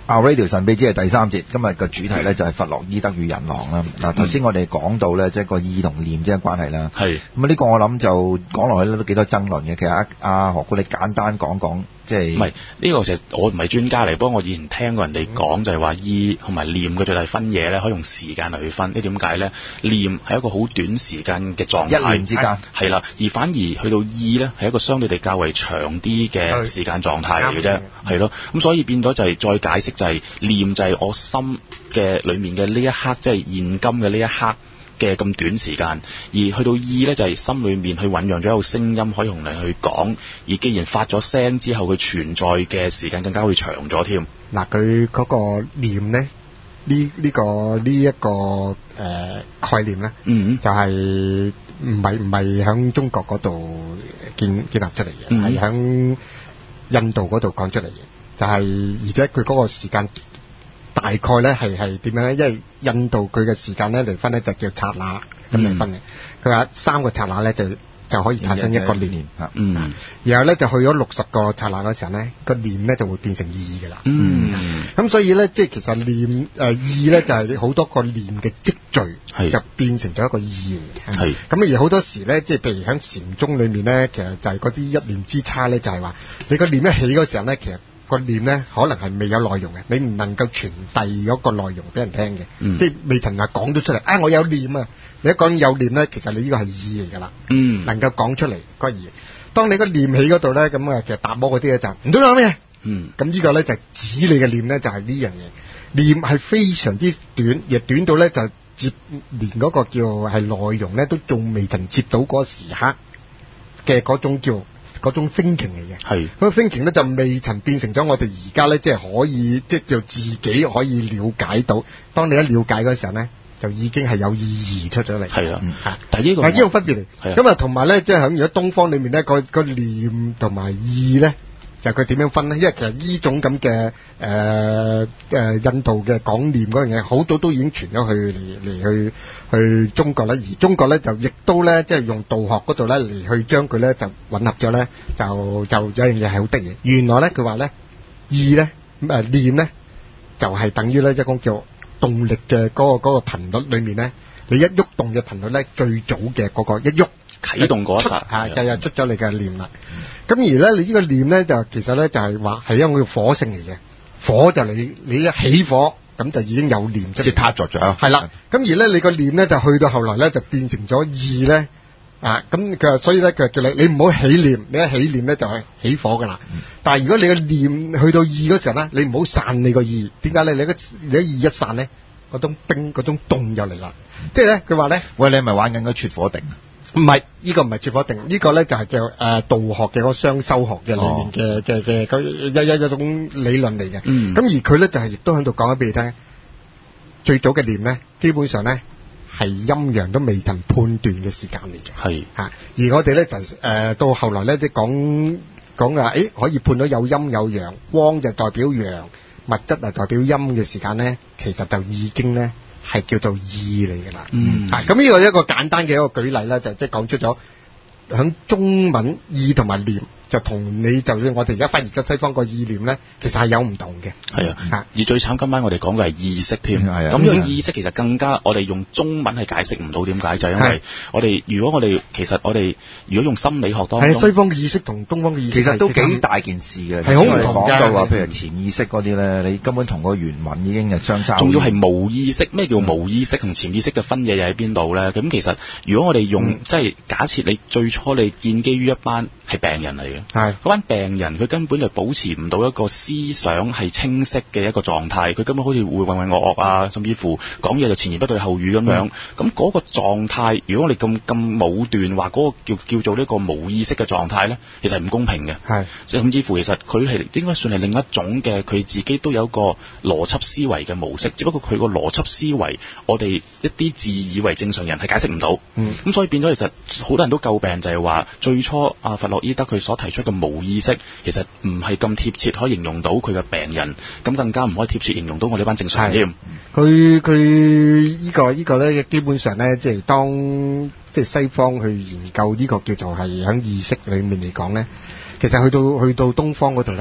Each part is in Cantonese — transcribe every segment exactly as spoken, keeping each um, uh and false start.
Our Radio 神秘之係第三節，今日嘅主題咧就係弗洛伊德與人狼啦。嗱，頭先我哋講到咧，即係個意同念之間關係啦。係。咁啊，呢個我諗就講落去咧都幾多爭論嘅。其實阿阿何故你簡單講講，即係唔係呢個其實我唔係專家嚟，不過我以前聽過人哋講就係話意同埋念嘅最大分野咧，可以用時間嚟去分。呢點解咧？念係一個好短時間嘅狀態，一念之間係啦，而反而去到意咧係一個相對地較為長啲嘅時間狀態嚟嘅啫，係咯。咁所以變咗就係再解釋就係、是、念就係我心嘅裡面嘅呢一刻，即、就、係、是、現今嘅呢一刻嘅咁短時間，而去到意咧就係、是、心裏面去醖釀咗一個聲音可以同人去講，而既然發咗聲之後，佢存在嘅時間更加會長咗添。 嗱，佢嗰個念咧，呢、這、呢個呢一、這個誒、呃、概念咧，嗯，就係唔係唔係響中國嗰度建建立出嚟嘅，係、嗯、響印度嗰度講出嚟嘅，就係、是、而且佢嗰個時間。大概咧係係點樣咧？因為印度佢嘅時間咧嚟分咧就叫剎那咁嚟分嘅。佢話三個剎那咧就就可以產生一個念。嗯。然後咧就去咗六十個剎那嗰時候咧，個念咧就會變成意㗎啦。嗯。咁所以咧，即係其實念誒意咧就係、是、好多個念嘅積聚，就變成咗一個意嚟嘅。係。咁而好多時咧，即係譬如喺禪宗裏面咧，其實就係嗰啲一念之差咧，就係話你個念一起嗰時候咧，其實個念咧可能係未有內容嘅，你唔能夠傳遞嗰個內容俾人聽嘅、嗯，即係未曾話講到出嚟。啊，我有念啊！你一講有念咧，其實你呢個係意嚟㗎啦。嗯，能夠講出嚟個意。當你個念起嗰度咧，咁啊，其實達摩嗰啲咧就唔知講咩。嗯，咁呢個咧就係指你嘅念咧，就係呢樣嘢。念係非常之短，亦短到咧就接連嗰個叫係內容咧，都仲未曾接到嗰時刻嘅嗰種叫。嗰種 thinking 嚟嘅，係嗰個 thinking 咧就未曾變成咗我哋而家咧，即係可以即係叫自己可以了解到。當你一了解嗰時候咧，就已經係有意義出咗嚟。係啦，嚇，但係呢個係呢個分別嚟。咁啊，同埋咧，即係喺如果東方裏面咧，個個念同埋意咧，就佢點樣分咧？因為其實呢種咁嘅誒誒印度嘅講念嗰樣嘢，好多都已經傳咗去嚟嚟去去中國啦。而中國咧就亦都咧，即係用道學嗰度咧嚟去將佢咧就混合咗咧，就就有樣嘢係好得意。原來咧佢話咧意咧誒念咧就係等於咧一種叫動力嘅嗰個嗰個頻率裏面咧，你一喐動嘅頻率咧最早嘅嗰個一喐。啟動嗰一剎，係就係出咗你嘅念啦。咁、嗯、而咧，你呢個念咧就其實咧就係話係一個火性嚟嘅，火就你你一起火咁就已經有念出嚟，即係撻着咗。係啦，咁而咧你個念咧就去到後來咧就變成咗意咧啊。咁佢話所以咧佢叫你你唔好起念，你一起念咧就係起火噶啦、嗯。但係如果你個念去到意嗰時候咧，你唔好散你個意。點解咧？你個你個意一散咧，嗰種冰嗰種凍就嚟啦。即係咧佢話咧，喂，你係咪玩緊個撮火定啊？唔係，呢、這個唔係撮火定，呢、這個咧就係叫誒道學嘅嗰個雙修學嘅裏面嘅嘅嘅一一一種理論嚟嘅。嗯，咁而佢咧就係亦都喺度講咗俾你聽，最早嘅念咧，基本上咧係陰陽都未曾判斷嘅時間嚟嘅。係嚇，而我哋咧就誒、呃、到後來咧即係講講話，誒可以判到有陰有陽，光就代表陽，物質啊代表陰嘅時間咧，其實就已經咧。係叫做意嚟㗎啦，嗯，啊，咁呢個一個簡單嘅一個舉例啦，就即係講出咗響中文意同埋念，就同你就算我哋而家翻譯咗西方個意念咧，其實係有唔同嘅。係啊、嗯，而最慘今晚我哋講嘅係意識添，係啊，咁樣意識其實更加我哋用中文係解釋唔到點解，就係、是、因為我哋如果我哋其實我哋如果用心理學當中，係西方嘅意識同東方嘅意識其實都幾大件事嘅，係好唔同嘅。講到話譬如潛意識嗰啲咧，你根本同個原文已經係相差，仲要係無意識。咩叫無意識同潛意識嘅分野又喺邊度咧？咁其實如果我哋用、嗯、即係假設你最初你建基於一班係病人嚟嘅。係嗰班病人，佢根本就保持唔到一個思想係清晰嘅一個狀態，佢根本好似會渾渾噩噩啊，甚至乎講嘢就前言不對後語咁樣。咁、嗯、嗰個狀態，如果我哋咁咁武斷話嗰個叫叫做呢個無意識嘅狀態咧，其實係唔公平嘅。係甚至乎其實佢係應該算係另一種嘅，佢自己都有一個邏輯思維嘅模式，只不過佢個邏輯思維，我哋一啲自以為正常人係解釋唔到。嗯，咁所以變咗其實好多人都詬病就係話，最初阿弗洛伊德佢所提出嘅無意識，其實唔係咁貼切可以形容到佢嘅病人，咁更加唔可以貼切形容到我哋班正常人添。佢佢呢個呢個咧，基本上咧，即係當即係西方去研究呢個叫做係喺意識裏面嚟講咧，其實去到去到東方嗰度咧，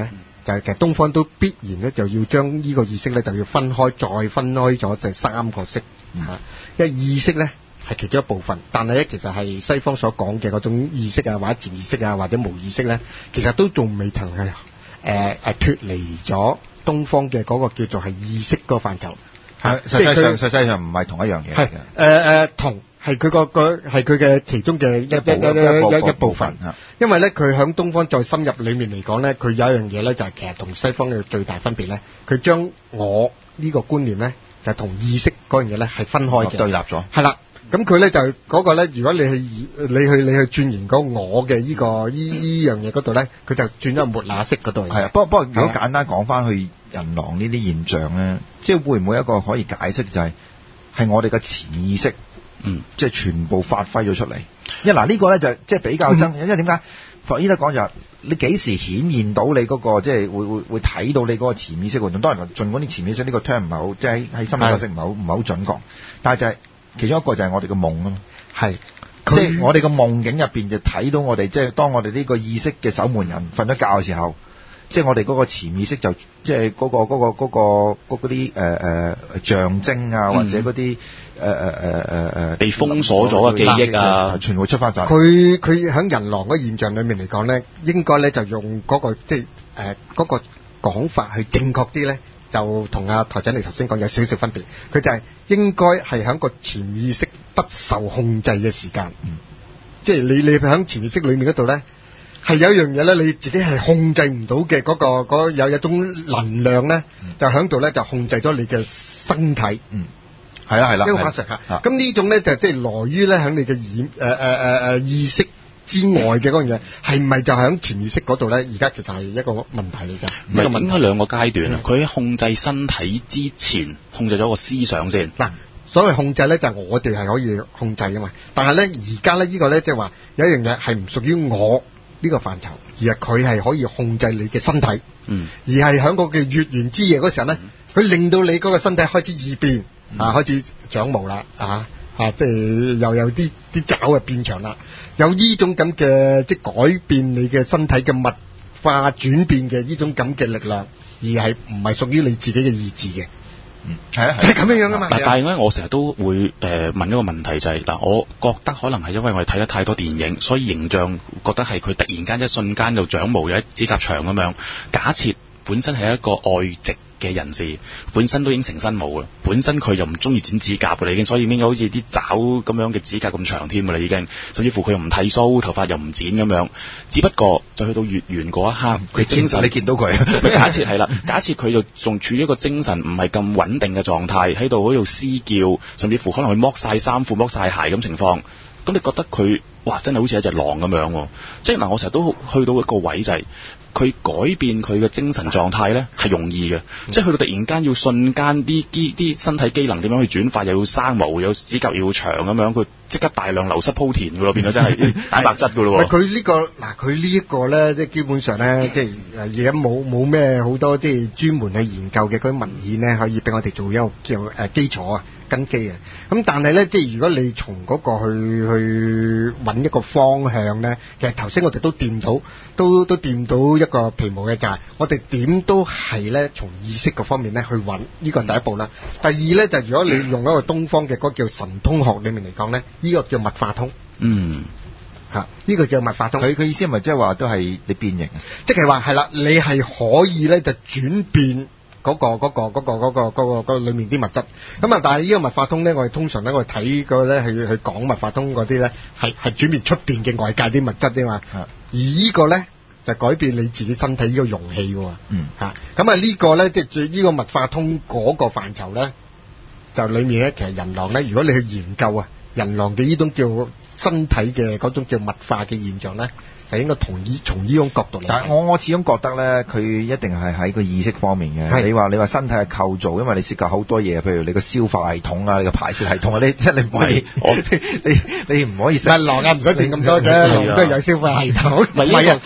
就係其實東方都必然咧就要將呢個意識咧就要分開，再分開咗就係三個識嚇、嗯，因為意識咧係其中一部分，但係咧其實係西方所講嘅嗰種意識啊，或者潛意識啊，或者無意識咧，其實都仲未曾係誒誒脫離咗東方嘅嗰個叫做係意識嗰個範疇。 係實際上實際上唔係同一樣嘢嚟嘅。 係誒誒同。係佢個個係佢嘅其中嘅一一一一一部分，因為咧佢喺東方再深入裡面嚟講咧，佢有一樣嘢咧就係其實同西方嘅最大分別咧，佢將我呢個觀念咧就同意識嗰樣嘢咧係分開嘅， 對立咗。係啦，咁佢咧就嗰個咧，如果你去你去你去鑽研嗰我嘅呢個依依樣嘢嗰度咧，佢就轉咗末那識嗰度。係啊， 不過不過如果簡單講翻去人狼呢啲現象咧，即係會唔會一個可以解釋就係係我哋嘅潛意識？嗯，即係全部發揮咗出嚟。因為嗱呢個咧就即係比較爭、嗯，因為點解？弗洛伊德講就係你幾時顯現到你嗰、那個即係會會會睇到你嗰個潛意識活動。當然，儘管啲潛意識呢個 term 唔係好，即係喺心理學識唔係好唔係好準確。但係就係、是、其中一個就係我哋嘅夢啊嘛。係，即係我哋嘅夢境入邊就睇到我哋即係當我哋呢個意識嘅守門人瞓咗覺嘅時候。即係我哋嗰個潛意識就即係嗰個嗰、嗰個嗰、嗰個嗰啲誒誒象徵啊，或者嗰啲誒誒誒誒誒被封鎖咗嘅記憶啊，全部出翻晒。 佢佢喺人狼嗰現象裏面嚟講咧，應該咧就用嗰、嗰個即係誒嗰個講法去正確啲咧，就同阿台長你頭先講有少少分別。佢就係應該係喺個潛意識不受控制嘅時間，嗯、即係你你喺潛意識裏面嗰度咧。係有一樣嘢咧，你自己係控制唔到嘅嗰個嗰有一種能量咧，嗯、就喺度咧就控制咗你嘅身體。嗯，係啦係啦。呢個法術嚇。咁呢種咧就即係來於咧喺你嘅意誒誒誒誒意識之外嘅嗰樣嘢，係唔係就喺潛意識嗰度咧？而家其實係一個問題嚟㗎。 唔係應該兩個階段啊。佢喺控制身體之前，控制咗個思想先。 嗱，所謂控制咧就係我哋係可以控制㗎嘛。但係咧而家咧呢個咧即係話有一樣嘢係唔屬於我。呢、這個範疇，而係佢係可以控制你嘅身體，嗯，而係喺個嘅月圓之夜嗰時候咧，佢、嗯、令到你嗰個身體開始異變，嗯、啊，開始長毛啦，啊，啊，即係又有啲啲爪啊變長啦，有呢種咁嘅即係改變你嘅身體嘅物化轉變嘅呢種咁嘅力量，而係唔係屬於你自己嘅意志嘅。 嗯，係啊， 就係、是、咁樣樣啊嘛。 但係咧，我成日都會誒、呃、問一個問題就係、是、嗱，我覺得可能係因為我哋睇得太多電影，所以形象覺得係佢突然間一瞬間就長毛，有一指甲長咁樣。假設本身係一個外籍嘅人士，本身都已經成身毛啦，本身佢又唔中意剪指甲㗎啦，已經，所以應該好似啲爪咁樣嘅指甲咁長添㗎啦，已經。甚至乎佢又唔剃鬚，頭髮又唔剪咁樣。只不過就去到月圓嗰一刻，佢精神你見到佢。假設係啦，假設佢就仲處於一個精神唔係咁穩定嘅狀態，喺度喺度嘶叫，甚至乎可能佢剝晒衫褲、剝晒鞋咁情況。咁你覺得佢哇真係好似一隻狼咁樣喎？即係嗱，我成日都去到一個位就係、是。佢改變佢嘅精神狀態咧係容易嘅、嗯，即係去到突然間要瞬間啲啲啲身體機能點樣去轉化，又要生毛，有指甲要長咁樣，佢即刻大量流失鋪田㗎咯，變咗真係蛋白質㗎咯喎。 佢呢個嗱，佢呢一個咧，即係基本上咧，即係而家冇冇咩好多即係專門去研究嘅嗰啲文獻咧，可以俾我哋做一個叫誒基礎啊。根基啊，咁但係咧，即係如果你從嗰個去去揾一個方向咧，其實頭先我哋都掂到，都都掂到一個皮毛嘅就係、是，我哋點都係咧從意識嗰方面咧去揾，呢個係第一步啦。第二咧就係、如果你用一個東方嘅嗰個叫神通學裡面嚟講咧，呢、這個叫物化通。嗯。嚇，呢、這個叫物化通。佢佢意思係咪即係話都係你變形？即係話係啦，你係可以咧就轉變。嗰、那個嗰、那個嗰、那個嗰、那個嗰、那個嗰、那個裏面啲物質，咁啊，但係呢個物化通咧，我哋通常咧，我哋睇個咧去去講物化通嗰啲咧，係係轉變出邊嘅外界啲物質啫嘛。而呢個咧就改變你自己身體呢個容器喎。嗯。嚇，咁啊呢個咧即係呢個物化通嗰個範疇咧，就裡面咧其實人狼咧，如果你去研究啊，人狼嘅呢種叫身體嘅嗰種叫物化嘅現象咧。就應該同意從呢種角度嚟。但係我我始終覺得咧，佢一定係喺個意識方面嘅。你話你話身體係構造，因為你涉及好多嘢，譬如你個消化系統啊，你個排泄系統啊，你即係你唔可以，你你唔可以食狼啊，唔使掂咁多嘅，狼都有消化系統。唔係啊，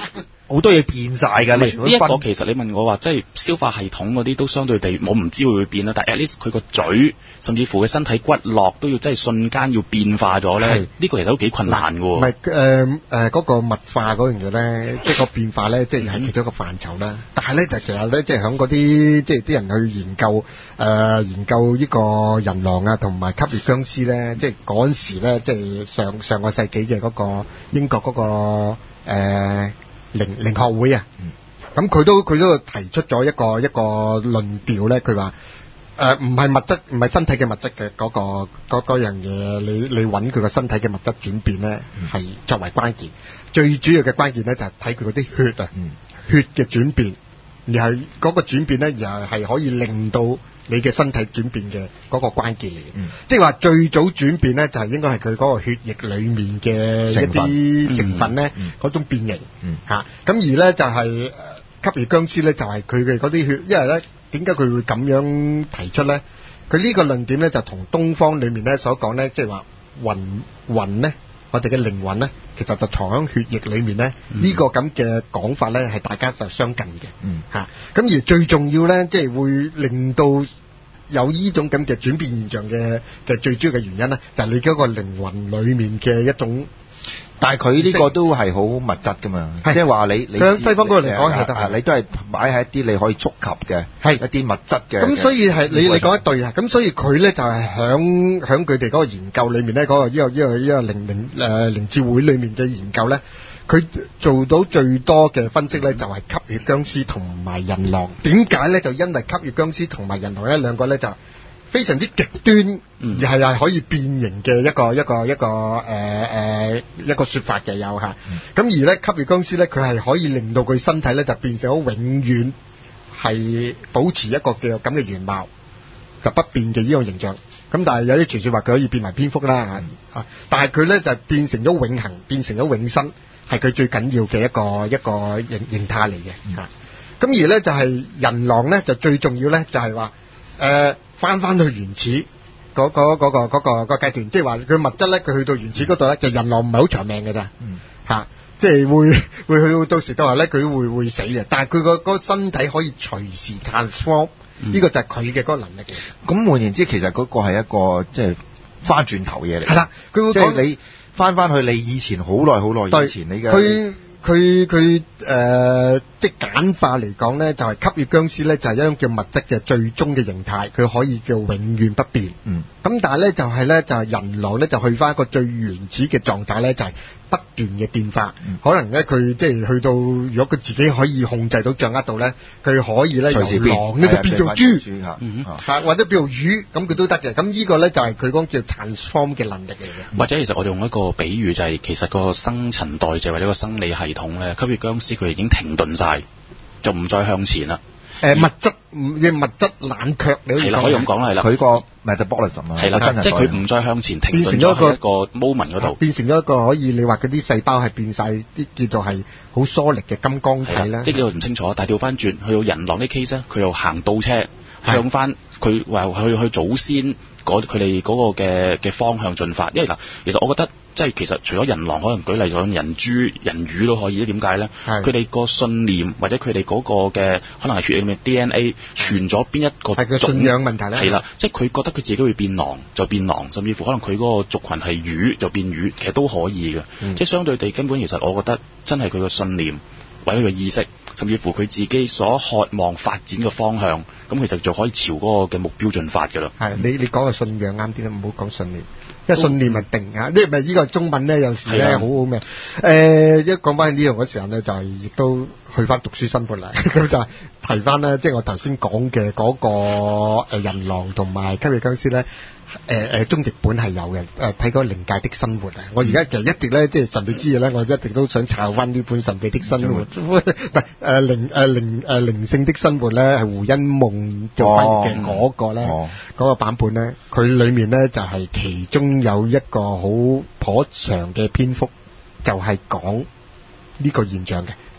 好多嘢變晒㗎。 呢一個其實你問我話，即係消化系統嗰啲都相對地，我唔知會唔會變啦。但係 at least 佢個嘴，甚至乎佢身體骨骼都要真係瞬間要變化咗咧。呢個其實都幾困難㗎喎。唔係誒誒嗰個物化嗰樣嘢咧，即係個變化咧，即係係其中一個範疇啦。但係咧就其實咧，即係響嗰啲即係啲人去研究誒、呃、研究呢個人狼啊，同埋吸血僵屍咧，即係嗰陣時咧，即係上上個世紀嘅嗰個英國嗰、嗰個誒。呃靈靈學會啊，咁佢都佢都提出咗一個一個論調咧，佢話誒唔係物質，唔係身體嘅物質嘅嗰、嗰個嗰嗰樣嘢，你你揾佢個身體嘅物質轉變咧，係、嗯、作為關鍵。最主要嘅關鍵咧就係睇佢嗰啲血啊，嗯、血嘅轉變，而係嗰個轉變咧，而係可以令到你嘅身體轉變嘅嗰個關鍵嚟嘅。嗯、即係話最早轉變咧，就係、是、應該係佢嗰個血液裡面嘅一啲成分咧，嗰、嗯嗯、種變形嚇。咁、嗯啊、而咧就係、是、吸血僵屍咧，就係佢嘅嗰啲血，因為咧點解佢會咁樣提出咧？佢呢個論點咧就同東方裡面咧所講咧，即係話魂魂咧，我哋嘅靈魂咧，其實就藏喺血液裡面咧。呢、嗯、個咁嘅講法咧，係大家就相近嘅。嗯，嚇、啊。咁而最重要咧，即係會令到有呢種咁嘅轉變現象嘅嘅最主要嘅原因咧，就係、是、你嗰個靈魂裡面嘅一種。 但係佢呢個都係好物質噶嘛，即係話你你西方嗰個嚟講係得， 你都係擺喺一啲你可以觸及嘅，係一啲物質嘅。咁所以係你你講得對啊！咁所以佢咧就係響響佢哋嗰個研究裏面咧，嗰、嗰個呢、呢個呢、呢個呢、呢個靈靈誒靈智會裏面嘅研究咧，佢做到最多嘅分析咧，就係吸血僵屍同埋人狼。點解咧？就因為吸血僵屍同埋人狼咧兩個咧就非常之極端，嗯、而係係可以變形嘅一個一個一個誒誒、呃、一個說法嘅有嚇。咁、嗯、而咧吸血僵屍咧，佢係可以令到佢身體咧就變成咗永遠係保持一個嘅咁嘅原貌，就不變嘅呢個形象。咁但係有啲傳說話佢可以變為蝙蝠啦嚇、嗯，但係佢咧就變成咗永恆，變成咗永生，係佢最緊要嘅一個一個形形態嚟嘅嚇。咁、嗯、而咧就係、是、人狼咧就最重要咧就係話誒翻翻去原始嗰、那個嗰、那個嗰、那個、那個階段，即係話佢物質咧佢去到原始嗰度咧，就人狼唔係好長命嘅咋嚇，即係會會去到到時到後咧佢會會死嘅，但係佢個個身體可以隨時 transform，呢個就係佢嘅嗰個能力嘅。咁換言之，其實嗰個係一個即係翻轉頭嘢嚟。 係啦，佢會即係你翻翻去你以前好耐好耐以前你嘅。 佢佢佢誒，即係簡化嚟講咧，就係、是、吸血僵屍咧，就係、是、一種叫物質嘅最終嘅形態，佢可以叫永遠不變。嗯。咁但係咧，就係、是、咧，就係、是、人狼咧，就去翻一個最原始嘅狀態咧，就係、是、不斷嘅變化。嗯、可能咧，佢即係去到，如果佢自己可以控制到、掌握到咧，佢可以咧由狼呢個變做豬，嚇、嗯嗯，或者變做魚，咁佢都得嘅。咁呢個咧就係佢講叫 transform 嘅能力嚟嘅。 或者其實我哋用一個比喻就係、是，其實個新陳代謝或者個生理系統咧，吸血僵屍佢已經停頓晒，就唔再向前啦。 誒、呃、物質嘅物質冷卻，你係啦，可以咁講啦，係啦。 佢個 metabolism 啊， 係啦，即係佢唔再向前停頓咗喺一個 moment 嗰度， 變成咗一個可以你話嗰啲細胞係變晒啲叫做係好疏力嘅金剛體啦。 即係呢個唔清楚，但係調翻轉去到人狼啲 case 咧，佢又行倒車向翻佢話去去祖先佢哋嗰個嘅嘅方向進發。因為嗱，其實我覺得。即係其實除咗人狼，可能舉例咗人豬、人魚都可以。點解咧？佢哋個信念或者佢哋嗰個嘅可能係血裏面 D N A 傳咗邊一個種？係個信仰問題咧。 係啦，即係佢覺得佢自己會變狼就變狼，甚至乎可能佢嗰個族群係魚就變魚，其實都可以嘅。嗯、即係相對地，根本其實我覺得真係佢個信念或者佢個意識，甚至乎佢自己所渴望發展嘅方向，咁其實就可以朝嗰個嘅目標進發㗎啦。 係你你講嘅信仰啱啲啦，唔好講信念。一信念係定啊，呢咪呢個中文咧有時咧好好咩？誒、呃，一講翻呢樣嗰時候咧，就係、是、亦都去翻讀書生活啦。咁就係提翻咧，即、就、係、是、我頭先講嘅嗰個誒人狼同埋吸血僵屍咧。誒誒，中譯本係有嘅，誒睇嗰個靈界的生活啊！我而家其實一直咧，即係神秘之夜咧，我一直都想抄翻呢本神秘的生活，唔係誒靈誒靈誒靈性的生活咧，係胡因夢做翻譯嘅嗰個咧，嗰、哦嗯嗰個版本咧，佢裡面咧就係、是、其中有一個好頗長嘅篇幅，就係講呢個現象嘅。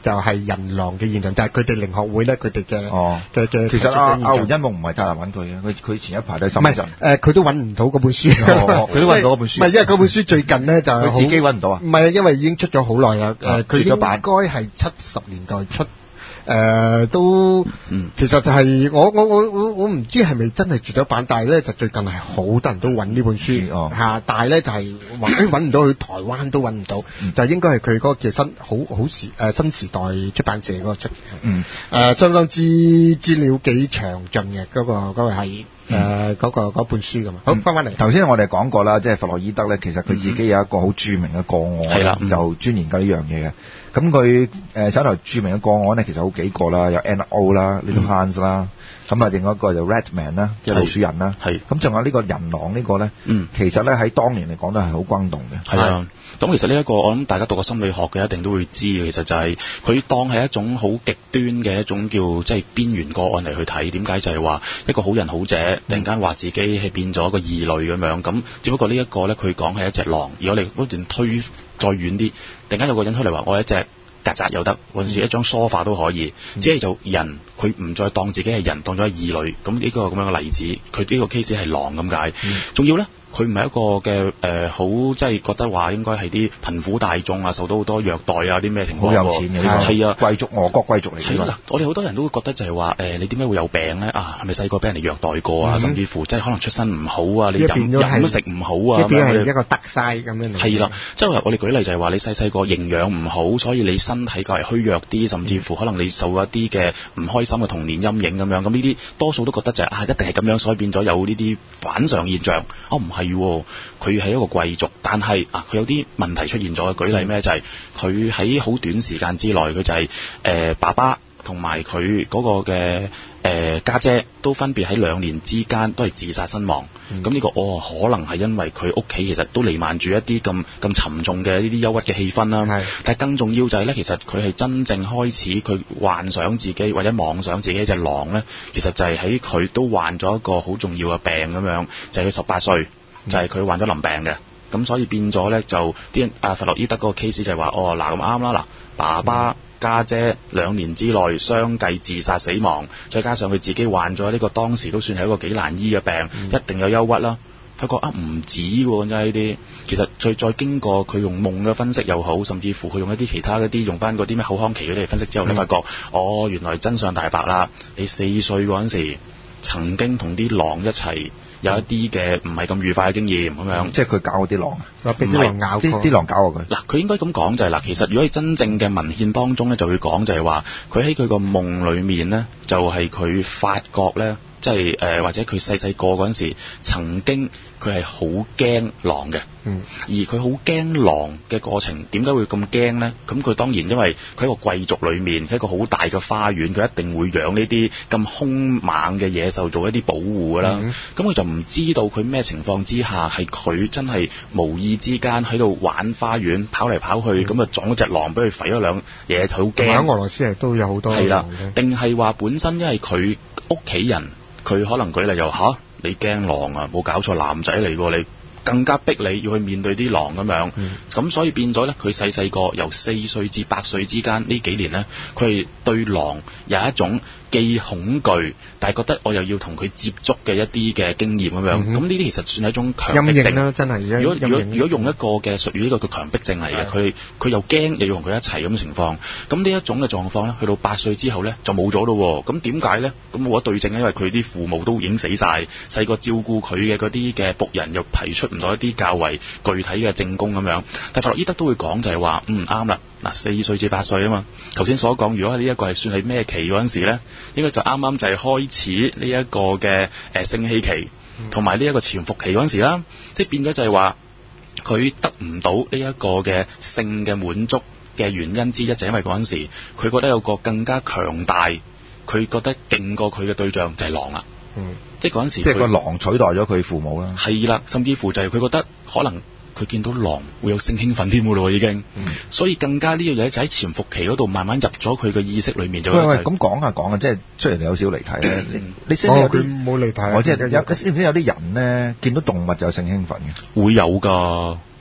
就係人狼嘅現象，就係佢哋靈學會咧，佢哋嘅嘅嘅。 其實阿阿胡因夢唔係太難揾佢嘅，佢佢前一排都係深圳。 唔係誒，佢都揾唔到嗰本書。 佢都揾唔到嗰本書。 唔係因為嗰本書最近咧就係佢自己揾唔到啊。 唔係啊，因為已經出咗好耐啦。誒，佢應該係七十年代出。誒、呃、都，嗯、其實就係、是、我我我我我唔知係咪真係絕咗版，但係咧就最近係好多人都揾呢本書嚇、哦啊，但係咧就係揾揾唔到，去台灣都揾唔到，嗯、就應該係佢嗰個嘅新好好時誒、呃、新時代出版社嗰個出，嗯誒、呃、相當之資料幾詳盡嘅嗰個嗰、那個係誒嗰個嗰本書㗎嘛。好翻返嚟， 頭先我哋講過啦，即係弗洛伊德咧，其實佢自己有一個好著名嘅個案，係啦、嗯，就專研究呢樣嘢嘅。咁佢誒手頭著名嘅個案咧，其實好幾個啦，有 N O 啦、Little Hans 啦，咁啊另外一個就 Ratman 啦，即係老鼠人啦，係。咁仲有呢個人狼呢個咧，嗯，其實咧喺當年嚟講都係好轟動嘅。 係啊，咁其實呢一個我諗大家讀過心理學嘅一定都會知嘅，其實就係佢當係一種好極端嘅一種叫即係邊緣個案嚟去睇。點解就係話一個好人好者突然間話自己係變咗一個異類咁樣，咁只不過呢一個咧佢講係一隻狼，而我哋不斷推再遠啲，突然間有個人出嚟話我係一隻曱甴又得，或者一張梳化都可以，嗯、只係就人佢唔再當自己係人，當咗係異類。咁呢個咁樣嘅例子，佢呢個 case 係狼咁解，仲、嗯、要咧。佢唔係一個嘅誒、呃、好即係覺得話應該係啲貧苦大眾啊，受到好多虐待啊啲咩情況， 好有錢嘅呢個係啊貴族俄國貴族嚟嘅。 嗱，我哋好多人都會覺得就係話誒你點解會有病咧？啊係咪細個俾人哋虐待過啊？嗯、甚至乎即係可能出身唔好啊，你飲飲都食唔好啊， 一邊係一個得曬咁樣嚟。係啦，即係我哋舉例就係話你細細個營養唔好，所以你身體較為虛弱啲，甚至乎可能你受一啲嘅唔開心嘅童年陰影咁樣。咁呢啲多數都覺得就係、是、啊一定係咁樣，所以變咗有呢啲反常現象。哦唔係喎。佢係一個貴族，但係啊，佢有啲問題出現咗。舉例咩就係佢喺好短時間之內，佢就係、是、誒、呃、爸爸同埋佢嗰個嘅誒家姐都分別喺兩年之間都係自殺身亡。咁呢、嗯、個哦，可能係因為佢屋企其實都瀰漫住一啲咁咁沉重嘅呢啲憂鬱嘅氣氛啦。係，但係更重要就係咧，其實佢係真正開始佢幻想自己或者妄想自己一隻狼咧，其實就係喺佢都患咗一個好重要嘅病咁樣，就係佢十八歲。就係佢患咗淋病嘅，咁所以變咗咧就啲阿弗洛伊德嗰個 case 就係話，哦嗱咁啱啦，嗱爸爸家姐兩年之內相繼自殺死亡，再加上佢自己患咗呢個當時都算係一個幾難醫嘅病，嗯、一定有憂鬱啦。發覺啊唔止喎，真係呢啲，其實再再經過佢用夢嘅分析又好，甚至乎佢用一啲其他嗰啲用翻嗰啲咩口腔期嗰啲嚟分析之後，你、嗯、發覺哦原來真相大白啦！你四歲嗰陣時曾經同啲狼一齊。有一啲嘅唔係咁愉快嘅經驗咁樣， 即係佢搞嗰啲狼啊， 俾啲狼咬過， 啲狼搞過佢。 嗱，佢應該咁講就係、是、嗱，其實如果係真正嘅文獻當中咧，就會講就係話，佢喺佢個夢裡面咧，就係、是、佢發覺咧，即係誒或者佢細細個嗰陣時，曾經佢係好驚狼嘅。嗯，而佢好驚狼嘅過程，點解會咁驚呢？咁佢當然因為佢喺個貴族裏面，喺一個好大嘅花園，佢一定會養呢啲咁兇猛嘅野獸做一啲保護㗎啦。咁佢、嗯、就唔知道佢咩情況之下係佢真係無意之間喺度玩花園，跑嚟跑去，咁啊、嗯、撞咗隻狼，俾佢吠咗兩嘢，好驚。喺俄羅斯係都有好多。係啦， 定係話本身因為佢屋企人，佢可能舉例又吓、啊、你驚狼啊？冇搞錯，男仔嚟過你。更加逼你要去面對啲狼咁樣，咁、嗯、所以變咗咧，佢細細個由四歲至八歲之間呢幾年咧，佢係對狼有一種既恐懼，但係覺得我又要同佢接觸嘅一啲嘅經驗咁樣，咁呢啲其實算係一種強迫症啦， 真係。 如果如果如果用一個嘅術語，呢、呢個叫強迫症嚟嘅，佢佢又驚又要同佢一齊咁嘅情況，咁呢一種嘅狀況咧，去到八歲之後咧就冇咗咯。咁點解咧？咁冇得對症，因為佢啲父母都已經死晒，細個照顧佢嘅嗰啲嘅僕人又提出唔到一啲較為具體嘅證供咁樣。但弗洛伊德都會講就係話，嗯啱啦，嗱四歲至八歲啊嘛。頭先所講，如果呢一個係算係咩期嗰陣時咧？應該就啱啱就係開始呢一個嘅誒性器期，同埋呢一個潛伏期嗰陣時啦，即係變咗就係話佢得唔到呢一個嘅性嘅滿足嘅原因之一，就係因為嗰陣時佢覺得有個更加強大，佢覺得勁過佢嘅對象就係狼啦。嗯，即係嗰陣時，即係個狼取代咗佢父母啦。 係啦，甚至乎就係佢覺得可能。佢見到狼會有性興奮添㗎咯，已經，嗯、所以更加呢樣嘢就喺潛伏期嗰度慢慢入咗佢嘅意識裏面就。喂喂， 咁講下講下，即係雖然你有少少離題咧，你你識唔識有啲冇離題？ 我即係有，你知唔知有啲人咧見到動物就有性興奮嘅？ 會有㗎，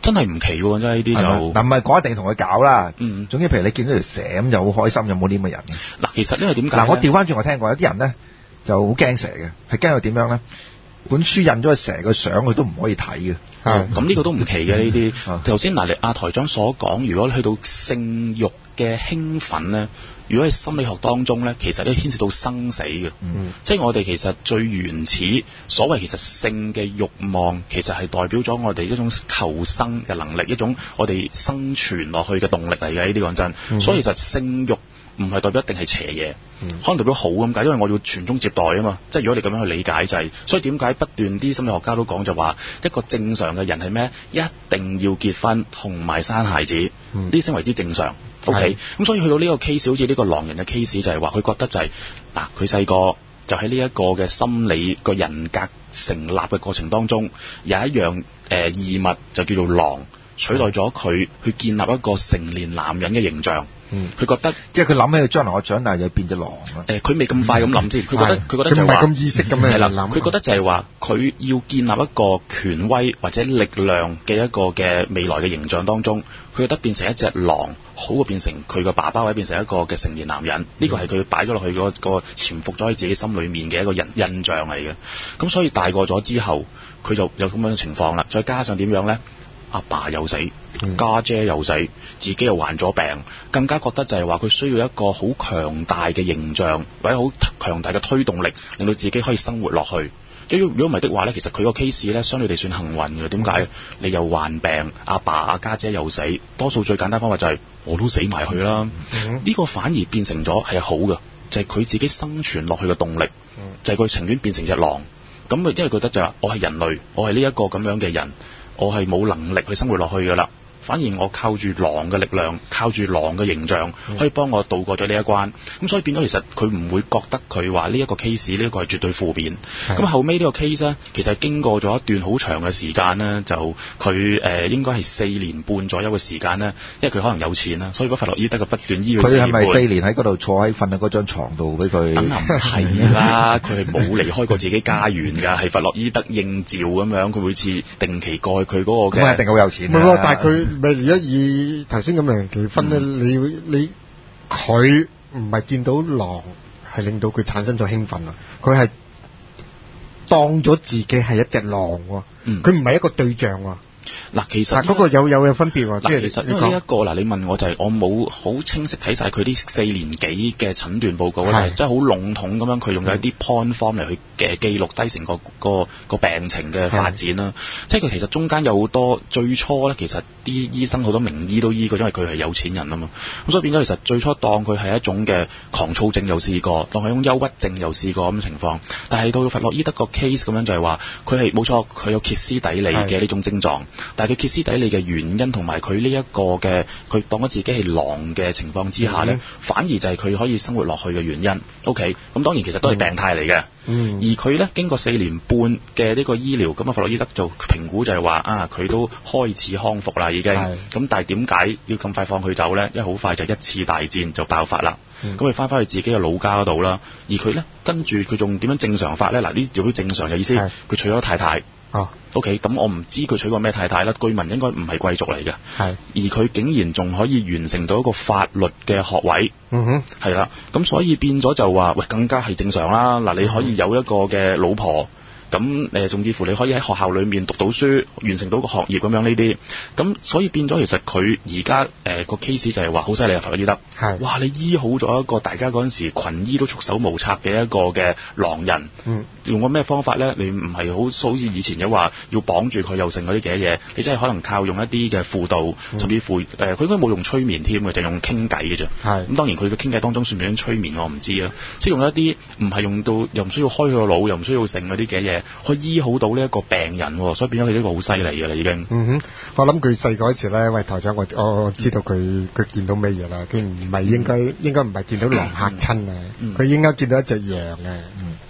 真係唔奇喎，真係呢啲就嗱唔係講一定同佢搞啦。嗯，總之譬如你見到條蛇咁就好開心，有冇呢咁嘅人？ 嗱，其實因為點解？ 嗱，我調翻轉我聽過有啲人咧就好驚蛇嘅，係驚佢點樣咧？本書印咗個蛇個相，佢都唔可以睇嘅。 係咁呢個都唔奇嘅呢啲。頭先嗱，你阿台長所講，如果你去到性慾嘅興奮咧，如果喺心理學當中咧，其實咧牽涉到生死嘅。嗯，即係我哋其實最原始所謂其實性嘅慾望，其實係代表咗我哋一種求生嘅能力，一種我哋生存落去嘅動力嚟嘅。呢啲講真，嗯、所以其實性慾唔係代表一定係邪嘢，嗯、可能代表好咁解，因為我要傳宗接代啊嘛。即係如果你咁樣去理解就係、是，所以點解不斷啲心理學家都講就話，一個正常嘅人係咩？一定要結婚同埋生孩子，呢啲先為之正常。OK，咁所以去到呢個 case， 好似呢個狼人嘅 case 就係話，佢覺得就係、是、嗱，佢細個就喺呢一個嘅心理個人格成立嘅過程當中，有一樣誒、呃、異物就叫做狼，取代咗佢去建立一個成年男人嘅形象。嗯，佢覺得即係佢諗起佢將來我長大就變隻狼啊！ 誒，佢未咁快咁諗先，佢覺得佢覺得就係話，佢唔係咁意識咁樣諗。佢覺得就係話，佢要建立一個權威或者力量嘅一個嘅未來嘅形象當中，佢覺得變成一隻狼好過變成佢個爸爸或者變成一個嘅成年男人。呢個係佢擺咗落去嗰個潛伏咗喺自己心裏面嘅一個印印象嚟嘅。咁所以大個咗之後，佢就有咁樣嘅情況啦。再加上點樣咧？阿爸又死，家姐又死，自己又患咗病，更加覺得就係話佢需要一個好強大嘅形象，或者好強大嘅推動力，令到自己可以生活落去。如果唔係的話咧，其實佢個 case 咧相對地算幸運嘅。點解？你又患病，阿爸阿家姐又死，多數最簡單方法就係我都死埋去啦。呢個反而變成咗係好嘅，就係佢自己生存落去嘅動力，就係佢情願變成隻狼。咁啊，因為覺得就係我係人類，我係呢一個咁樣嘅人。我係冇能力去生活落去㗎啦，反而我靠住狼嘅力量，靠住狼嘅形象，可以幫我渡過咗呢一關。咁所以變咗，其實佢唔會覺得佢話呢一個 case 呢一個係絕對負面。咁後尾呢個 case 咧，其實經過咗一段好長嘅時間呢，就佢誒、呃、應該係四年半左右嘅時間呢，因為佢可能有錢啦，所以嗰弗洛伊德嘅不斷醫佢。 佢係咪四年喺嗰度坐喺瞓喺嗰張床度俾佢？ 梗係唔係啦，佢係冇離開過自己家園㗎，係弗洛伊德應召咁樣，佢每次定期過去佢嗰個嘅。 咁一定好有錢。 唔係喎，但係佢咪而家以頭先咁樣結婚咧，嗯、你你佢唔係見到狼係令到佢產生咗興奮啊，佢係當咗自己係一隻狼喎，佢唔係一個對象喎。 嗱，其實嗰個有有有分別喎。 嗱，其實因為呢一個嗱，你問我就係我冇好清晰睇晒佢啲四年幾嘅診斷報告咧，即係好籠統咁樣，佢用咗一啲 point form 嚟去嘅記錄低成個個個病情嘅發展啦。即係佢其實中間有好多最初咧，其實啲醫生好多名醫都醫過，因為佢係有錢人啊嘛。咁所以變咗其實最初當佢係一種嘅狂躁症又試過，當係一種憂鬱症又試過咁嘅情況。但係到弗洛伊德個 case 咁樣就係話，佢係冇錯，佢有歇斯底里嘅呢種症狀。但係佢歇斯底里嘅原因同埋佢呢一個嘅佢當咗自己係狼嘅情況之下咧，嗯、反而就係佢可以生活落去嘅原因。OK，咁當然其實都係病態嚟嘅。嗯，而佢咧經過四年半嘅呢個醫療，咁啊弗洛伊德就評估就係話啊，佢都開始康復啦已經。咁但係點解要咁快放佢走咧？因為好快就一次大戰就爆發啦。咁佢翻返去自己嘅老家嗰度啦。而佢咧跟住佢仲點樣正常法咧？嗱，呢就好正常嘅意思。佢娶咗太太。哦、oh. ，OK， 咁我唔知佢娶過咩太太啦，據聞應該唔係貴族嚟嘅，係，而佢竟然仲可以完成到一個法律嘅學位，嗯哼，係啦，咁所以變咗就話，喂，更加係正常啦，嗱，你可以有一個嘅老婆。咁誒，甚至乎你可以喺學校裏面讀到書，完成到個學業咁樣呢啲，咁所以變咗其實佢而家誒個 case 就係話好犀利啊，弗洛伊德，係，哇！你醫好咗一個大家嗰陣時群醫都束手無策嘅一個嘅狼人，嗯，用個咩方法咧？你唔係好好似以前嘅話要綁住佢又剩嗰啲嘅嘢，你真係可能靠用一啲嘅輔導，嗯、甚至乎誒，佢、呃、應該冇用催眠添嘅，就用傾偈嘅啫。係，咁當然佢嘅傾偈當中算唔算催眠我唔知啊，即係用一啲唔係用到又唔需要開佢個腦，又唔需要剩嗰啲嘅嘢。可以醫好到呢一個病人，所以變咗佢呢個好犀利嘅啦，已經。嗯哼， 我諗佢細個嗰時咧，喂台長，我我知道佢佢見到咩嘢啦？佢唔係應該、嗯、應該唔係見到狼嚇親啊，佢、嗯、應該見到一隻羊啊。嗯，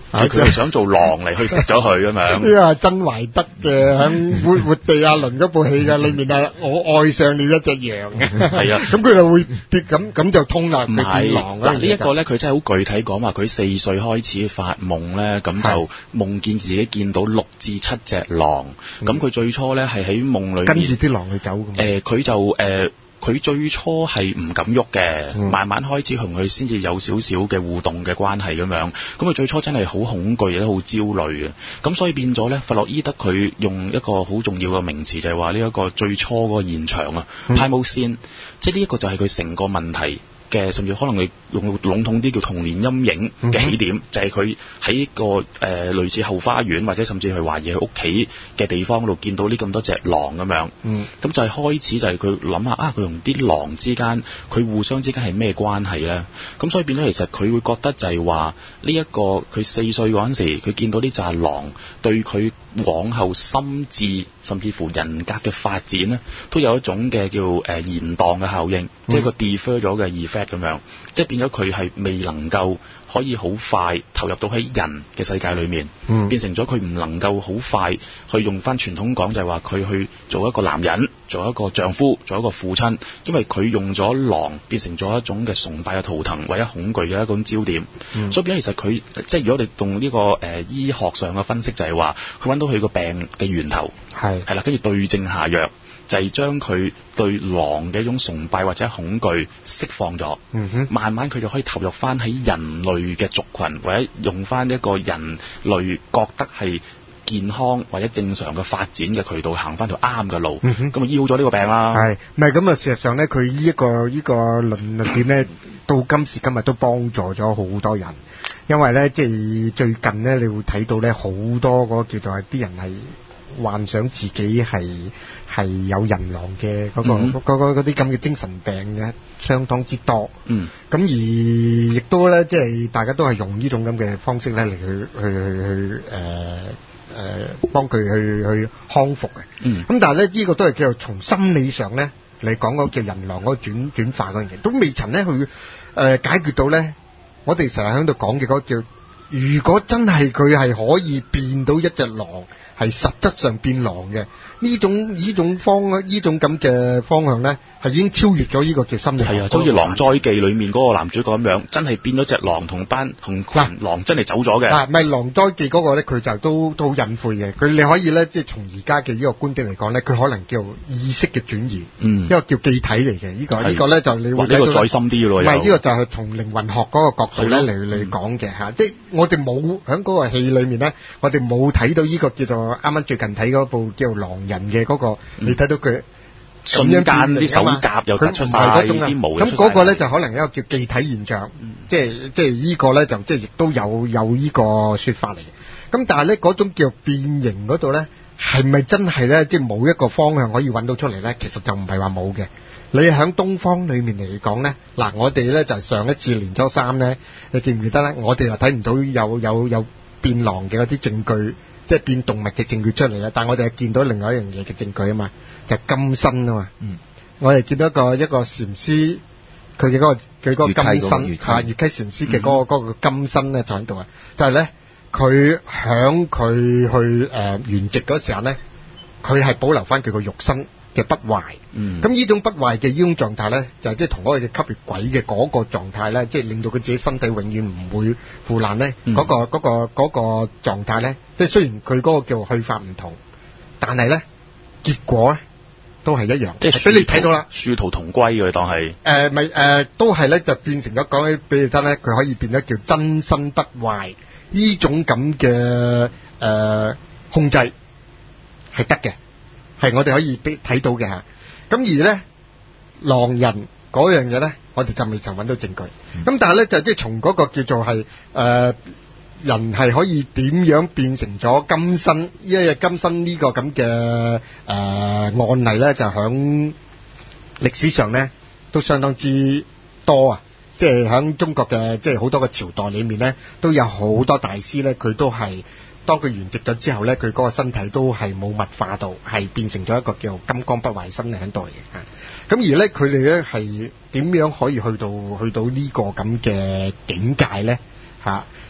佢係想做狼嚟去食咗佢咁樣。 呢個係曾懷德嘅喺活活地亞倫嗰部戲嘅裏面啊，我愛上了一隻羊嘅。係啊，咁佢就會變咁咁就通啦，佢變狼啦。 嗱呢一個咧，佢真係好具體講話，佢四歲開始發夢咧，咁就夢見自己見到六至七隻狼。咁佢、嗯、最初咧係喺夢裏面跟住啲狼去走。誒、 呃，佢就誒。呃佢最初係唔敢喐嘅，嗯、慢慢開始同佢先至有少少嘅互動嘅關係咁樣。咁佢最初真係好恐懼，亦都好焦慮嘅。咁所以變咗咧，弗洛伊德佢用一個好重要嘅名詞，就係話呢一個最初嗰個現場啊 primal scene，即係呢一個就係佢成個問題嘅，甚至可能佢用籠統啲叫童年陰影嘅起點，嗯、就係佢喺一個誒、呃、類似後花園或者甚至係懷疑佢屋企嘅地方度見到呢咁多隻狼咁樣。嗯，咁就係開始就係佢諗下啊，佢同啲狼之間佢互相之間係咩關係咧？咁所以變咗其實佢會覺得就係話呢一個佢四歲嗰陣時，佢見到呢隻狼對佢往後心智甚至乎人格嘅發展咧，都有一種嘅叫誒、呃、延宕嘅效應，嗯、即係個 defer 咗嘅 effect 咁樣，即係變咗佢係未能夠可以好快投入到喺人嘅世界裏面，嗯、變成咗佢唔能夠好快去用翻傳統講就係話佢去做一個男人，做一個丈夫，做一個父親，因為佢用咗狼變成咗一種嘅崇拜嘅圖騰或者恐懼嘅一種焦點，嗯、所以變咗其實佢即係如果你用呢個誒、呃、醫學上嘅分析就係話佢揾到佢個病嘅源頭係係啦，跟住對症下藥。就係將佢對狼嘅一種崇拜或者恐懼釋放咗，嗯、哼慢慢佢就可以投入翻喺人類嘅族群，或者用翻一個人類覺得係健康或者正常嘅發展嘅渠道，行翻條啱嘅路，咁啊、嗯、哼醫好咗呢個病啦。係， 唔係咁啊？事實上咧，佢呢一個呢、這個論點咧，到今時今日都幫助咗好多人，因為咧即係最近咧，你會睇到咧好多嗰個叫做係啲人係幻想自己係係有人狼嘅嗰、嗰個嗰嗰啲咁嘅精神病嘅相當之多。嗯，咁而亦都咧，即係大家都係用呢種咁嘅方式咧嚟去去去去誒誒幫佢去去康復嘅。嗯，咁但係咧呢、呢個都係叫做從心理上咧嚟講嗰個叫人狼嗰個轉轉化嗰樣嘢，都未曾咧去誒、呃、解決到咧。我哋成日喺度講嘅嗰個叫，如果真係佢係可以變到一隻狼，係實質上變狼嘅呢種呢種方呢種咁嘅方向咧，係已經超越咗呢個叫心理。係啊， 就好似《狼災記》裏面嗰個男主角咁樣，真係變咗隻狼同班同群狼真係走咗嘅。 嗱，唔係《狼災記》嗰個咧，佢就都都好隱晦嘅。佢你可以咧，即係從而家嘅呢個觀點嚟講咧，佢可能叫意識嘅轉移，嗯，一個叫記體嚟嘅。呢個呢個咧就你會睇到。 呢個再深啲咯。 唔係呢個就係從靈魂學嗰個角度咧嚟嚟講嘅嚇，即係我哋冇喺嗰個戲裏面咧，我哋冇睇到呢個叫做啱啱最近睇嗰部叫《狼人》嘅嗰個，你睇到佢瞬間啲手甲又突出晒啲毛， 咁嗰個咧就可能一個叫記體現象，即係即係呢個咧就即係亦都有有呢個説法嚟嘅。咁但係咧嗰種叫變形嗰度咧，係咪真係咧即係冇一個方向可以揾到出嚟咧？其實就唔係話冇嘅。你喺東方裏面嚟講咧，嗱我哋咧就上一次年初三咧，你記唔記得咧？我哋又睇唔到有有有變狼嘅嗰啲證據。即係變動物嘅證據出嚟啦，但係我哋係見到另外一樣嘢嘅證據啊嘛，就係、金身啊嘛。嗯，我哋見到一個一個禪師，佢嘅嗰個佢嗰個金身嚇，月溪禪師嘅嗰個嗰個金身咧就喺度啊，就係咧佢響佢去誒圓寂嗰時候咧，佢係保留翻佢個肉身嘅不壞。嗯，咁呢種不壞嘅呢種狀態咧，就係即係同嗰個吸血鬼嘅嗰個狀態咧，即係令到佢自己身體永遠唔會腐爛咧。嗰、嗯嗰個嗰、嗰個嗰、嗰個狀態咧，即係雖然佢嗰個叫去法唔同，但係咧結果咧都係一樣。即係俾你睇到啦， 殊途同歸嘅當係。 誒咪誒都係咧，就變成咗講起俾你聽咧，佢可以變咗叫真身不壞呢種咁嘅誒控制係得嘅。係我哋可以俾睇到嘅嚇，咁而咧狼人嗰樣嘢咧，我哋就未曾揾到證據。咁、嗯、但係咧就即係從嗰個叫做係誒、呃、人係可以點樣變成咗金身，因為金身呢個咁嘅誒案例咧，就響歷史上咧都相當之多啊！即係響中國嘅即係好多個朝代裏面咧，都有好多大師咧，佢都係。當佢圓寂咗之後咧，佢嗰個身體都係冇物化到，係變成咗一個叫金剛不壞身喺度嘅嚇。咁而咧，佢哋咧係點樣可以去到去到呢個咁嘅境界咧嚇？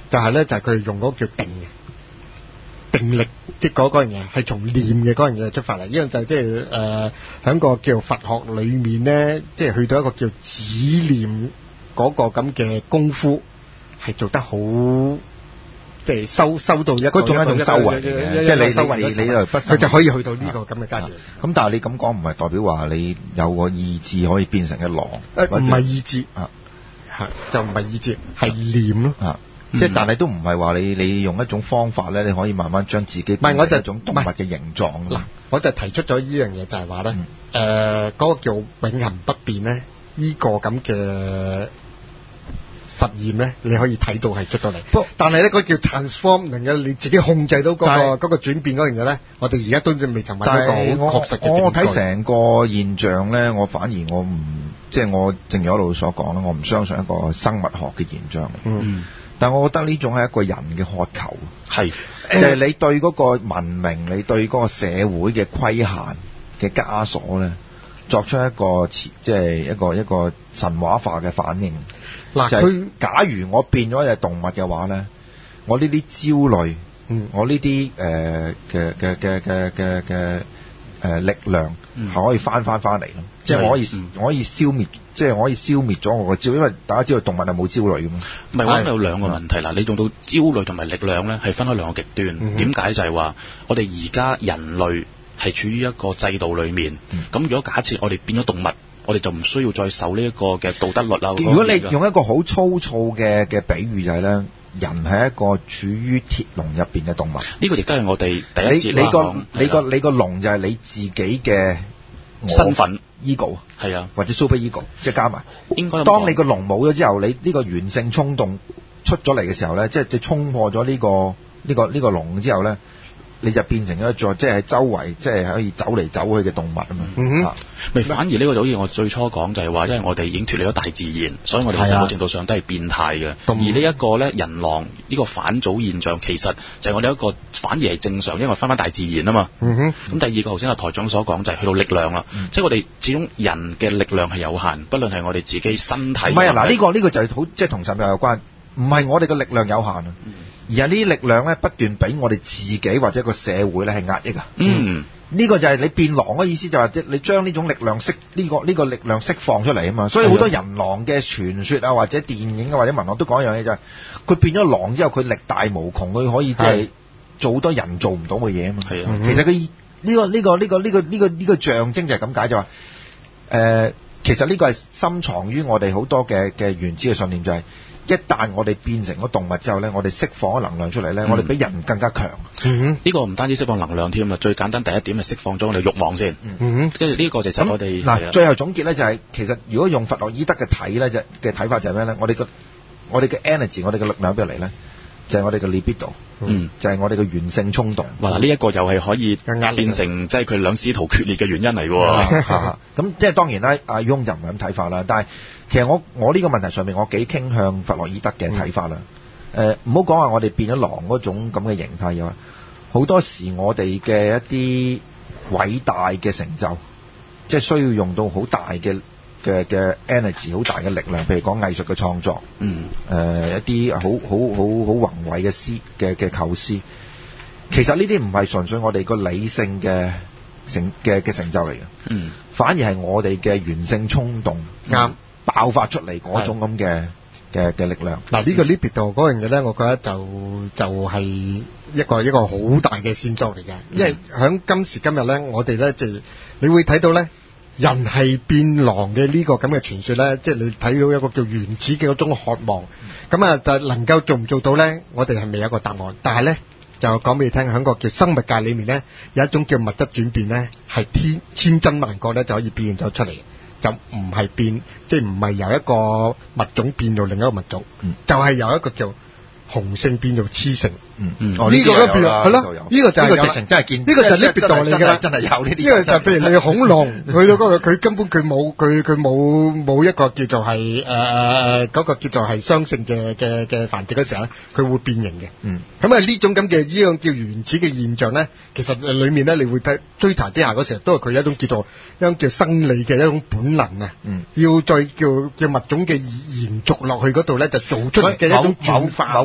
就係咧就係佢用嗰個叫定嘅定力，即係嗰嗰樣嘢係從念嘅嗰樣嘢出發嚟。呢樣就係即係誒喺個叫佛學裏面咧，即係去到一個叫止念嗰個咁嘅功夫係做得好。即係收收到一個， 嗰種一種修為嘅，即係你修為你你就不佢就可以去到呢個咁嘅階段。 咁但係你咁講唔係代表話你有個意志可以變成一狼， 誒唔係意志啊，係就唔係意志，係念咯啊。即係但係都唔係話你你用一種方法咧，你可以慢慢將自己變成一種動物嘅形狀。 嗱，我就提出咗呢樣嘢就係話咧，誒嗰個叫永恆不變咧，呢個咁嘅。實驗咧，你可以睇到係出到嚟。不，但係咧嗰叫 transform，能夠你自己控制到嗰、嗰個嗰個轉變嗰樣嘢咧，我哋而家都未曾揾到一個好確實嘅證據。 我睇成個現象咧，我反而我唔即係我正如一路所講啦，我唔相信一個生物學嘅現象。嗯，但我覺得呢種係一個人嘅渴求，係即係你對嗰個文明，你對嗰個社會嘅規限嘅枷鎖咧，作出一個即係一個一個神話化嘅反應。嗱，佢假如我變咗一隻動物嘅話咧，我呢啲焦慮，嗯，我呢啲誒嘅嘅嘅嘅嘅嘅誒力量係、嗯、可以翻翻翻嚟咯，即係我可以、嗯、我可以消滅，即係我可以消滅咗我個焦慮，因為大家知道動物係冇焦慮嘅嘛。唔係， 我有兩個問題啦。你用到焦慮同埋力量咧，係分開兩個極端。點、嗯、解就係話我哋而家人類係處於一個制度裏面，咁、嗯、如果假設我哋變咗動物。我哋就唔需要再受呢一個嘅道德律啦。 如果你用一個好粗糙嘅嘅比喻就係咧，人係一個處於鐵籠入邊嘅動物。 呢個亦都係我哋第一節你個你個你個籠就係你自己嘅身份 ego 係啊， 或者 super ego 即係加埋。 應該當你個籠冇咗之後，你呢個原性衝動出咗嚟嘅時候咧，即係你衝破咗呢個呢個呢個籠之後咧。你就變成一座即係周圍即係可以走嚟走去嘅動物啊嘛。嗯哼， 咪、啊、反而呢個就好似我最初講就係話，因為我哋已經脫離咗大自然，所以我哋某程度上都係變態嘅。而呢一個咧人狼呢、呢個反祖現象，其實就係我哋一個反而係正常，因為翻返大自然啊嘛。嗯哼。咁第二個頭先阿台長所講就係去到力量啦，嗯、即係我哋始終人嘅力量係有限，不論係我哋自己身體。唔係啊，嗱呢、呢個呢、呢個就係好即係同神教有關，唔係我哋嘅力量有限啊。嗯，而係呢啲力量咧，不斷俾我哋自己或者個社會咧係壓抑啊！嗯，呢、這個就係你變狼嘅意思，就係你將呢種力量釋呢、這個呢、這個力量釋放出嚟啊嘛！所以好多人狼嘅傳說啊，或者電影啊，或者文學都講一樣嘢，就係佢變咗狼之後，佢力大無窮，佢可以即係做好多人做唔到嘅嘢啊嘛！係啊，其實佢呢、這個呢、這個呢、這個呢、這個呢、這個呢、這個象徵就係咁解，就話、是、誒、呃，其實呢個係深藏於我哋好多嘅嘅原始嘅信念，就係、是。一旦我哋變成咗動物之後咧，我哋釋放咗能量出嚟咧、嗯，我哋比人更加強。嗯哼，呢、這個唔單止釋放能量添啊，最簡單第一點係釋放咗我哋慾望先。嗯哼，跟住呢個就係我哋嗱，最後總結咧就係、是，其實如果用弗洛伊德嘅睇咧，就嘅睇法就係咩咧？我哋個我哋嘅 energy， 我哋嘅力量邊度嚟咧？就係、是、我哋嘅 libido，嗯，就係、是、我哋嘅原性衝動。哇！呢、這、一個又係可以變成即係佢兩師徒決裂嘅原因嚟喎。咁即係當然啦，阿雍就唔係咁睇法啦，但係。其實我我呢個問題上面我幾傾向弗洛伊德嘅睇法啦。誒唔好講話我哋變咗狼嗰種咁嘅形態，又好多時我哋嘅一啲偉大嘅成就，即係需要用到好大嘅嘅嘅 energy， 好大嘅力量。譬如講藝術嘅創作，嗯，誒、呃、一啲好好好好宏偉嘅思嘅嘅構思。其實呢啲唔係純粹我哋個理性嘅成嘅嘅成就嚟嘅，嗯，反而係我哋嘅原性衝動啱。嗯爆發出嚟嗰種咁嘅嘅嘅力量。嗱、這個，呢個 libido 嗰樣嘢咧，我覺得就就係、是、一個一個好大嘅線索嚟嘅。因為喺今時今日咧，我哋咧就你會睇到咧，人係變狼嘅呢個咁嘅傳說咧，即、就、係、是、你睇到一個叫原始嘅嗰種渴望。咁啊，就能夠做唔做到咧？我哋係未有一個答案。但係咧，就講俾你聽，喺個叫生物界裏面咧，有一種叫物質轉變咧，係天千真萬確咧就可以變咗出嚟。就唔係變，即係唔係由一個物種變到另一個物種，嗯、就係、是、由一個叫雄性變做雌性。嗯嗯，呢、哦這個都變係咯，呢、這個就係、是、有，呢、這個直情真係見，呢、這個就係呢別道理㗎啦，真係有呢啲。呢、這個就係譬如你恐龍，去到嗰度佢根本佢冇佢佢冇冇一個叫做係誒誒嗰個叫做係雙性嘅嘅嘅繁殖嘅時候咧，佢會變形嘅。嗯，咁啊呢種咁嘅呢樣叫原始嘅現象咧，其實誒裡面咧，你會睇追查之下嗰時候，都係佢一種叫做一種叫生理嘅一種本能啊。嗯，要再叫叫物種嘅延續落去嗰度咧，就做出嚟嘅一種轉化。某某個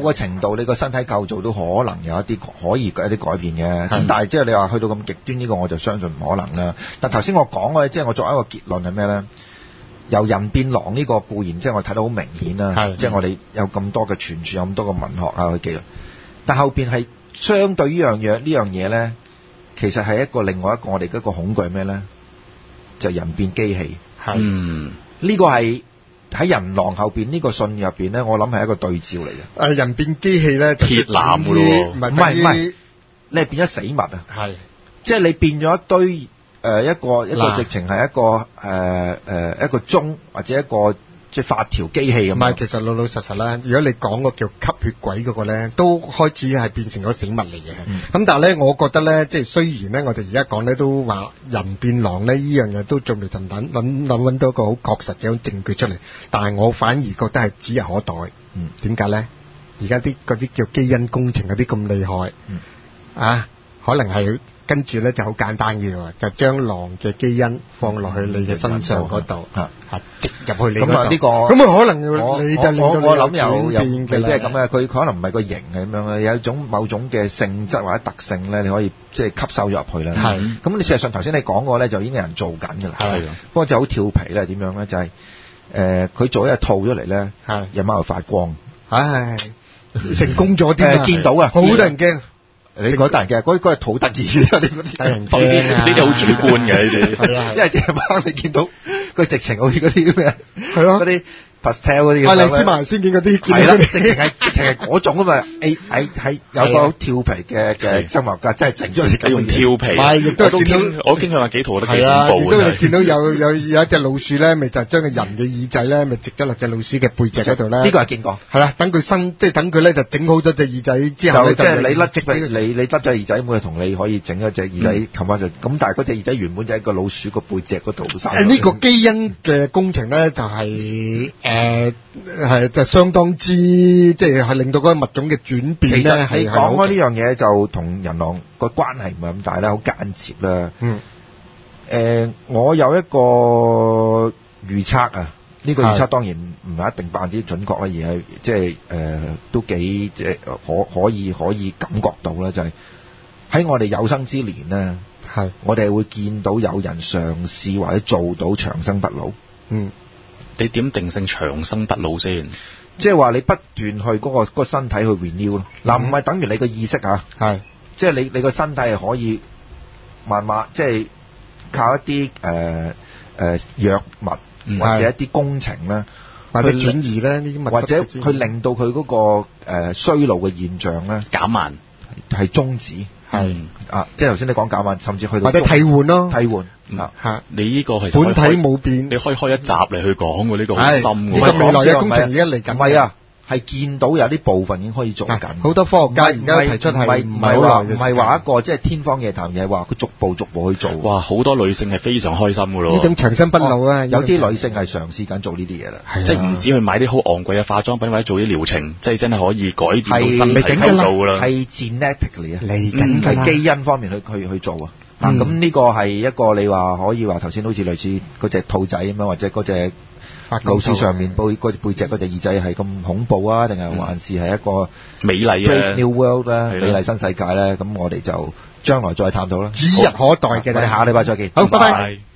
個程度，你個身體構造都可能有一啲可以有一啲改變嘅。咁但係即係你話去到咁極端呢個，我就相信唔可能啦。但頭先我講嘅，即係我作為一個結論係咩咧？由人變狼呢個固然即係我睇到好明顯啦，即係我哋有咁多嘅傳説，有咁多嘅文學啊去記錄。但後邊係相對呢樣嘢，呢樣嘢咧，其實係一個另外一個我哋一個恐懼咩咧？就係人變機器。 嗯， 呢個係。喺人狼後邊呢個信入邊咧，我諗係一個對照嚟嘅。 誒，人變機器咧， 鐵男噶咯， 唔係唔係，你係變咗死物啊！ 係， 即係你變咗一堆誒、呃、一個一個直情係一個誒誒、呃、一個鐘或者一個即係發條機器咁。唔係， 其實老老實實啦，如果你講個叫吸血鬼嗰個咧，都開始係變成咗死物嚟嘅。咁、嗯、但係咧，我覺得咧，即係雖然咧，我哋而家講咧都話人變狼咧，呢樣嘢都仲未盡等諗諗揾到一個好確實嘅一種證據出嚟，但係我反而覺得係指日可待。嗯，點解咧？而家啲嗰啲叫基因工程嗰啲咁厲害，嗯，啊，可能係。跟住咧就好簡單嘅喎，就將狼嘅基因放落去你嘅身上嗰度，嚇嚇植入去你嗰度。咁啊呢個，咁啊可能你就我我諗有有即係咁嘅，佢可能唔係個型係咁樣嘅，有一種某種嘅性質或者特性咧，你可以即係吸收咗入去啦。係。咁你事實上頭先你講過咧，就已經有人做緊㗎啦。係。不過就好調皮咧，點樣咧？就係誒，佢做一隻套咗嚟咧，係夜晚又發光。唉，成功咗啲啊！見到啊，好多人驚。你覺得人嘅嗰嗰係土得意啊！你嗰啲得人驚啊！呢啲好主觀嘅呢啲，係啊，因為夜晚你見到佢直情好似嗰啲咩，係咯，嗰啲 pastel 嗰啲，愛麗絲夢遊仙境嗰啲，係啦，直情係直情係嗰種啊嘛！誒喺喺有個好調皮嘅嘅生物家，真係整咗隻咁用調皮，係亦都見到我經常話幾圖都幾恐怖。亦都你見到有有有一隻老鼠咧，咪就將個人嘅耳仔咧，咪植咗落隻老鼠嘅背脊嗰度咧。呢個係見過，係啦，等佢伸，即係等佢咧就整好咗隻耳仔之後咧，就即係你甩即俾你你甩咗耳仔，會同你可以整一隻耳仔冚翻就咁，但係嗰隻耳仔原本就喺個老鼠個背脊嗰度生。誒呢個基因嘅工程咧就係誒。係就相當之即係係令到嗰個物種嘅轉變咧。其實你講開呢樣嘢就同人狼個關係唔係咁大啦，好間接啦。嗯。誒、呃，我有一個預測啊，呢、呢個預測當然唔係一定百分之準確啦，而係即係誒都幾即係可可以可以感覺到啦，就係、是、喺我哋有生之年咧，係我哋會見到有人嘗試或者做到長生不老。嗯。 你點定性長生不老先？ 即係話你不斷去嗰、嗰個嗰個身體去 renew 咯。嗱、嗯，唔係等於你個意識啊，係即係你你個身體係可以慢慢即係靠一啲誒誒藥物或者一啲工程咧，或者轉移咧呢啲物，或者去令到佢嗰、嗰個誒、呃、衰老嘅現象咧減慢， 係終止。係啊，即係頭先你講減慢，甚至去到或者替換咯，替換。啊嚇！ 你呢個係本體冇變， 你可以開一集嚟去講喎，呢個好深喎。 呢個未來嘅工程而家嚟緊。唔係啊，係見到有啲部分已經可以做緊。好多科學家而家提出係唔係話唔係話一個即係天方夜譚，而係話佢逐步逐步去做。 哇！好多女性係非常開心㗎咯。 呢種長生不老啊，有啲女性係嘗試緊做呢啲嘢啦。 即係唔止去買啲好昂貴嘅化妝品或者做啲療程，即係真係可以改變到身體構造㗎啦。 係 genetically 啊，嚟緊係基因方面去去去做啊。嗱，咁呢個係一個你話可以話頭先好似類似嗰隻兔仔咁樣，或者嗰隻老鼠上面背嗰背脊嗰隻耳仔係咁恐怖啊？定係還是係一個美麗嘅 New World 咧，美麗新世界咧？咁我哋就將來再探討啦。指日可待嘅，我哋下個禮拜再見。好，拜拜。